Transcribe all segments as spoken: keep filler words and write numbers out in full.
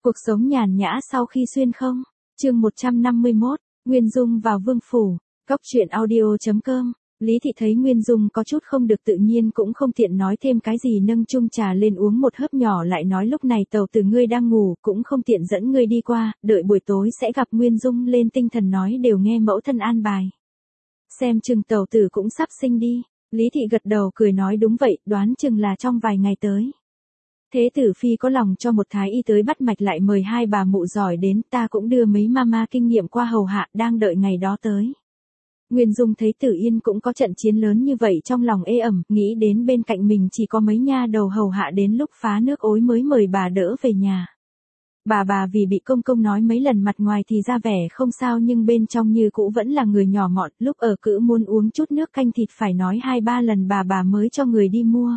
Cuộc sống nhàn nhã sau khi xuyên không? Chương một trăm năm mươi mốt, Nguyên Dung vào vương phủ. Cóc truyện audio chấm com. Lý Thị thấy Nguyên Dung có chút không được tự nhiên cũng không tiện nói thêm cái gì, nâng chung trà lên uống một hớp nhỏ lại nói lúc này tàu tử ngươi đang ngủ cũng không tiện dẫn ngươi đi qua, đợi buổi tối sẽ gặp. Nguyên Dung lên tinh thần nói đều nghe mẫu thân an bài. Xem chừng tàu tử cũng sắp sinh đi. Lý Thị gật đầu cười nói đúng vậy, đoán chừng là trong vài ngày tới. Thế tử phi có lòng cho một thái y tới bắt mạch, lại mời hai bà mụ giỏi đến, ta cũng đưa mấy mama kinh nghiệm qua hầu hạ, đang đợi ngày đó tới. Nguyên Dung thấy Tử Yên cũng có trận chiến lớn như vậy trong lòng ê ẩm, nghĩ đến bên cạnh mình chỉ có mấy nha đầu hầu hạ đến lúc phá nước ối mới mời bà đỡ về nhà. Bà bà vì bị công công nói mấy lần mặt ngoài thì ra vẻ không sao nhưng bên trong như cũ vẫn là người nhỏ mọn, lúc ở cữ muốn uống chút nước canh thịt phải nói hai ba lần bà bà mới cho người đi mua.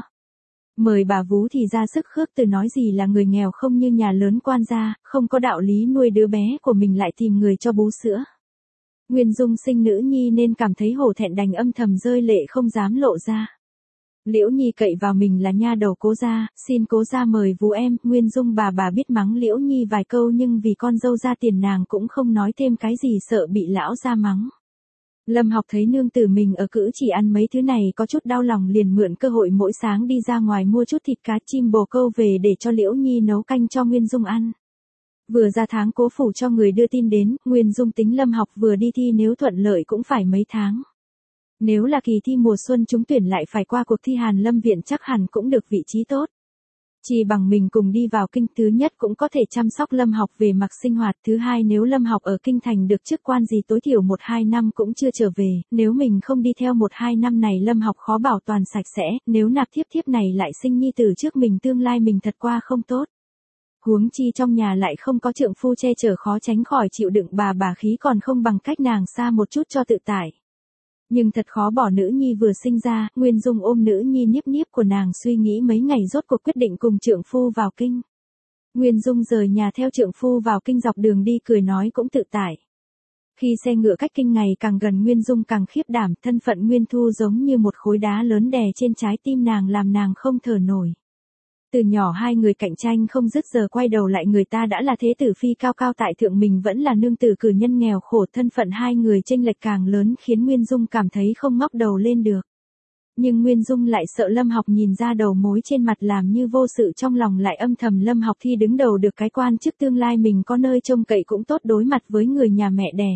Mời bà vú thì ra sức khước từ nói gì là người nghèo không như nhà lớn quan gia, không có đạo lý nuôi đứa bé của mình lại tìm người cho bú sữa. Nguyên Dung sinh nữ nhi nên cảm thấy hổ thẹn, đành âm thầm rơi lệ không dám lộ ra. Liễu Nhi cậy vào mình là nha đầu cố gia, xin cố gia mời vú em. Nguyên Dung bà bà biết mắng Liễu Nhi vài câu nhưng vì con dâu ra tiền nàng cũng không nói thêm cái gì, sợ bị lão gia mắng. Lâm Học thấy nương tử mình ở cữ chỉ ăn mấy thứ này có chút đau lòng, liền mượn cơ hội mỗi sáng đi ra ngoài mua chút thịt cá chim bồ câu về để cho Liễu Nhi nấu canh cho Nguyên Dung ăn. Vừa ra tháng cố phủ cho người đưa tin đến, Nguyên Dung tính Lâm Học vừa đi thi nếu thuận lợi cũng phải mấy tháng. Nếu là kỳ thi mùa xuân trúng tuyển lại phải qua cuộc thi Hàn Lâm viện chắc hẳn cũng được vị trí tốt. Chỉ bằng mình cùng đi vào kinh, thứ nhất cũng có thể chăm sóc Lâm Học về mặt sinh hoạt, thứ hai nếu Lâm Học ở kinh thành được chức quan gì tối thiểu một hai năm cũng chưa trở về, nếu mình không đi theo một hai năm này Lâm Học khó bảo toàn sạch sẽ, nếu nạp thiếp thiếp này lại sinh nhi tử trước mình tương lai mình thật qua không tốt. Huống chi trong nhà lại không có trượng phu che chở, khó tránh khỏi chịu đựng bà bà khí, còn không bằng cách nàng xa một chút cho tự tại. Nhưng thật khó bỏ nữ nhi vừa sinh ra, Nguyên Dung ôm nữ nhi niếp niếp của nàng suy nghĩ mấy ngày rốt cuộc quyết định cùng trượng phu vào kinh. Nguyên Dung rời nhà theo trượng phu vào kinh, dọc đường đi cười nói cũng tự tại. Khi xe ngựa cách kinh ngày càng gần Nguyên Dung càng khiếp đảm, thân phận Nguyên Thu giống như một khối đá lớn đè trên trái tim nàng làm nàng không thở nổi. Từ nhỏ hai người cạnh tranh không dứt, giờ quay đầu lại người ta đã là thế tử phi cao cao tại thượng, mình vẫn là nương tử cử nhân nghèo khổ, thân phận hai người chênh lệch càng lớn khiến Nguyên Dung cảm thấy không ngóc đầu lên được. Nhưng Nguyên Dung lại sợ Lâm Học nhìn ra đầu mối trên mặt làm như vô sự, trong lòng lại âm thầm Lâm Học thi đứng đầu được cái quan chức tương lai mình có nơi trông cậy cũng tốt đối mặt với người nhà mẹ đẻ.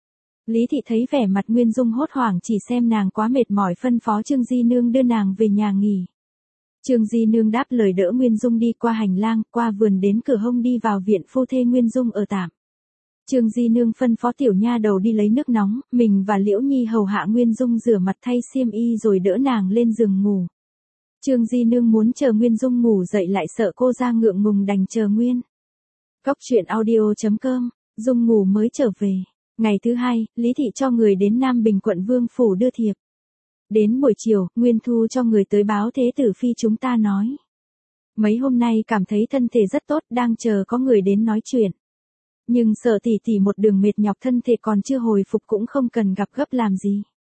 Lý Thị thấy vẻ mặt Nguyên Dung hốt hoảng chỉ xem nàng quá mệt mỏi phân phó Trương Di Nương đưa nàng về nhà nghỉ. Trương Di Nương đáp lời đỡ Nguyên Dung đi qua hành lang, qua vườn đến cửa hông đi vào viện phu thê Nguyên Dung ở tạm. Trương Di Nương phân phó tiểu nha đầu đi lấy nước nóng, mình và Liễu Nhi hầu hạ Nguyên Dung rửa mặt thay xiêm y rồi đỡ nàng lên giường ngủ. Trương Di Nương muốn chờ Nguyên Dung ngủ dậy lại sợ cô ra ngượng ngùng đành chờ Nguyên. Cóc truyện audio chấm com, Dung ngủ mới trở về. Ngày thứ hai, Lý Thị cho người đến Nam Bình quận Vương phủ đưa thiệp. Đến buổi chiều, Nguyên Thu cho người tới báo thế tử phi chúng ta nói. Mấy hôm nay cảm thấy thân thể rất tốt, đang chờ có người đến nói chuyện. Nhưng sợ tỷ tỷ một đường mệt nhọc thân thể còn chưa hồi phục cũng không cần gặp gấp làm gì.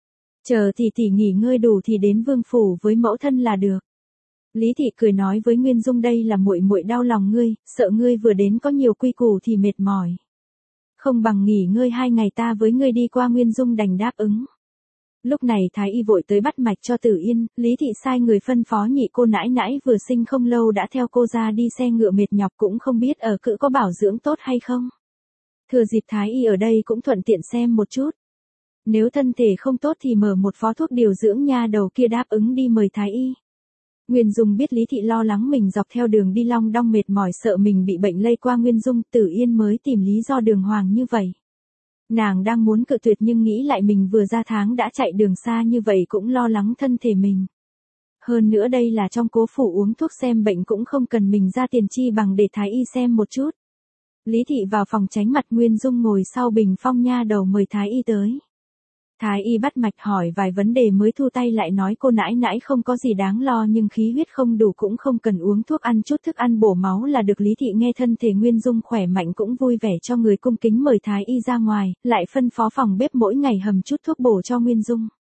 Chờ tỷ tỷ nghỉ ngơi đủ thì đến vương phủ với mẫu thân là được. Lý Thị cười nói với Nguyên Dung đây là muội muội đau lòng ngươi, sợ ngươi vừa đến có nhiều quy củ thì mệt mỏi. Không bằng nghỉ ngơi hai ngày ta với ngươi đi qua. Nguyên Dung đành đáp ứng. Lúc này thái y vội tới bắt mạch cho Tử Yên, Lý Thị sai người phân phó nhị cô nãi nãi vừa sinh không lâu đã theo cô ra đi xe ngựa mệt nhọc cũng không biết ở cữ có bảo dưỡng tốt hay không. Thừa dịp thái y ở đây cũng thuận tiện xem một chút. Nếu thân thể không tốt thì mở một phó thuốc điều dưỡng, nha đầu kia đáp ứng đi mời thái y. Nguyên Dung biết Lý Thị lo lắng mình dọc theo đường đi long đong mệt mỏi, sợ mình bị bệnh lây qua Nguyên Dung, Tử Yên mới tìm lý do đường hoàng như vậy. Nàng đang muốn cự tuyệt nhưng nghĩ lại mình vừa ra tháng đã chạy đường xa như vậy cũng lo lắng thân thể mình. Hơn nữa đây là trong cố phủ uống thuốc xem bệnh cũng không cần mình ra tiền, chi bằng để thái y xem một chút. Lý Thị vào phòng tránh mặt Nguyên Dung ngồi sau bình phong, nha đầu mời thái y tới. Thái y bắt mạch hỏi vài vấn đề mới thu tay lại nói cô nãi nãi không có gì đáng lo nhưng khí huyết không đủ cũng không cần uống thuốc, ăn chút thức ăn bổ máu là được. Lý Thị nghe thân thể Nguyên Dung khỏe mạnh cũng vui vẻ cho người cung kính mời thái y ra ngoài, lại phân phó phòng bếp mỗi ngày hầm chút thuốc bổ cho Nguyên Dung.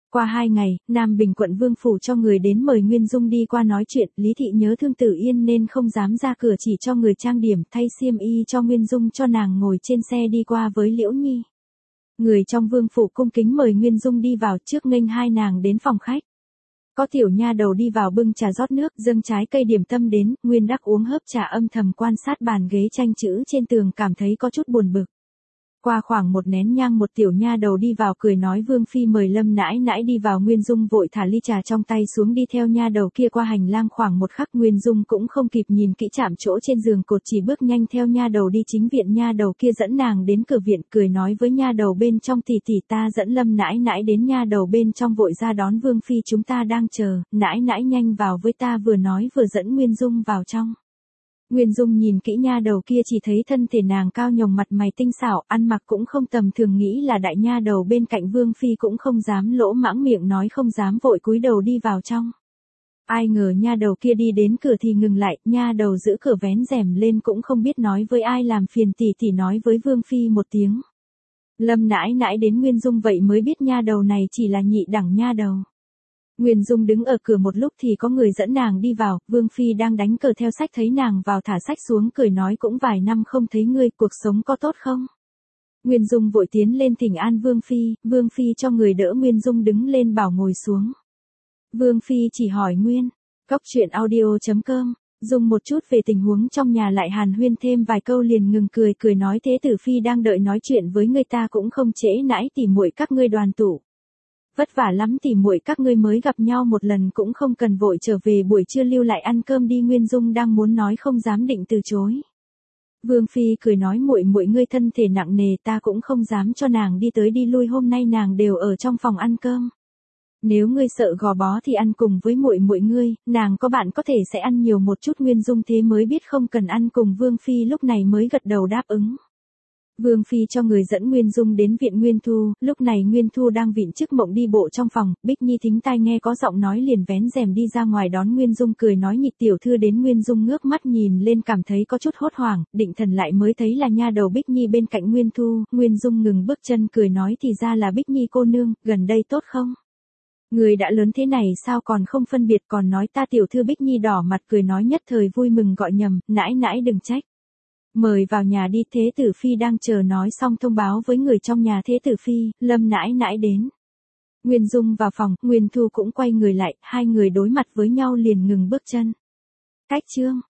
Qua hai ngày, Nam Bình quận Vương Phủ cho người đến mời Nguyên Dung đi qua nói chuyện, Lý Thị nhớ thương Tử Yên nên không dám ra cửa, chỉ cho người trang điểm, thay xiêm y cho Nguyên Dung, cho nàng ngồi trên xe đi qua với Liễu Nhi. Người trong Vương Phủ cung kính mời Nguyên Dung đi vào, trước nghênh hai nàng đến phòng khách. Có tiểu nha đầu đi vào bưng trà rót nước, dâng trái cây điểm tâm đến, Nguyên Đắc uống hớp trà âm thầm quan sát bàn ghế tranh chữ trên tường, cảm thấy có chút buồn bực. Qua khoảng một nén nhang, một tiểu nha đầu đi vào cười nói Vương Phi mời Lâm nãi nãi đi vào. Nguyên Dung vội thả ly trà trong tay xuống đi theo nha đầu kia qua hành lang, khoảng một khắc Nguyên Dung cũng không kịp nhìn kỹ chạm chỗ trên giường cột, chỉ bước nhanh theo nha đầu đi chính viện. Nha đầu kia dẫn nàng đến cửa viện, cười nói với nha đầu bên trong tỷ tỷ ta dẫn Lâm nãi nãi đến. Nha đầu bên trong vội ra đón Vương Phi chúng ta đang chờ, nãi nãi nhanh vào với ta, vừa nói vừa dẫn Nguyên Dung vào trong. Nguyên Dung nhìn kỹ nha đầu kia chỉ thấy thân thể nàng cao nhồng, mặt mày tinh xảo, ăn mặc cũng không tầm thường, nghĩ là đại nha đầu bên cạnh Vương Phi cũng không dám lỗ mãng miệng nói không dám, vội cúi đầu đi vào trong. Ai ngờ nha đầu kia đi đến cửa thì ngừng lại, nha đầu giữ cửa vén rèm lên cũng không biết nói với ai, làm phiền tỷ tỷ nói với Vương Phi một tiếng. Lâm nãi nãi đến, Nguyên Dung vậy mới biết nha đầu này chỉ là nhị đẳng nha đầu. Nguyên Dung đứng ở cửa một lúc thì có người dẫn nàng đi vào, Vương Phi đang đánh cờ theo sách thấy nàng vào thả sách xuống, cười nói cũng vài năm không thấy ngươi, cuộc sống có tốt không? Nguyên Dung vội tiến lên thỉnh an Vương Phi, Vương Phi cho người đỡ Nguyên Dung đứng lên bảo ngồi xuống. Vương Phi chỉ hỏi Nguyên, Góc Chuyện Audio chấm com, Dung một chút về tình huống trong nhà, lại hàn huyên thêm vài câu liền ngừng cười, cười nói Thế Tử Phi đang đợi nói chuyện với người ta cũng không trễ nãi, tỉ muội các ngươi đoàn tụ. Vất vả lắm, tỉ muội các ngươi mới gặp nhau một lần, cũng không cần vội trở về, buổi trưa lưu lại ăn cơm đi. Nguyên Dung đang muốn nói không dám định từ chối. Vương Phi cười nói muội muội ngươi thân thể nặng nề, ta cũng không dám cho nàng đi tới đi lui, hôm nay nàng đều ở trong phòng ăn cơm. Nếu ngươi sợ gò bó thì ăn cùng với muội muội ngươi, nàng có bạn có thể sẽ ăn nhiều một chút. Nguyên Dung thế mới biết không cần ăn cùng Vương Phi, lúc này mới gật đầu đáp ứng. Vương Phi cho người dẫn Nguyên Dung đến viện Nguyên Thu, lúc này Nguyên Thu đang vịn chiếc mộng đi bộ trong phòng, Bích Nhi thính tai nghe có giọng nói liền vén rèm đi ra ngoài đón Nguyên Dung, cười nói Nhị tiểu thư đến. Nguyên Dung ngước mắt nhìn lên cảm thấy có chút hốt hoảng, định thần lại mới thấy là nha đầu Bích Nhi bên cạnh Nguyên Thu. Nguyên Dung ngừng bước chân cười nói thì ra là Bích Nhi cô nương, gần đây tốt không? Người đã lớn thế này sao còn không phân biệt, còn nói ta tiểu thư. Bích Nhi đỏ mặt cười nói nhất thời vui mừng gọi nhầm, nãi nãi đừng trách. Mời vào nhà đi, Thế Tử Phi đang chờ. Nói xong thông báo với người trong nhà Thế Tử Phi, Lâm nãi nãi đến. Nguyên Dung vào phòng, Nguyên Thu cũng quay người lại, hai người đối mặt với nhau liền ngừng bước chân. Cách chương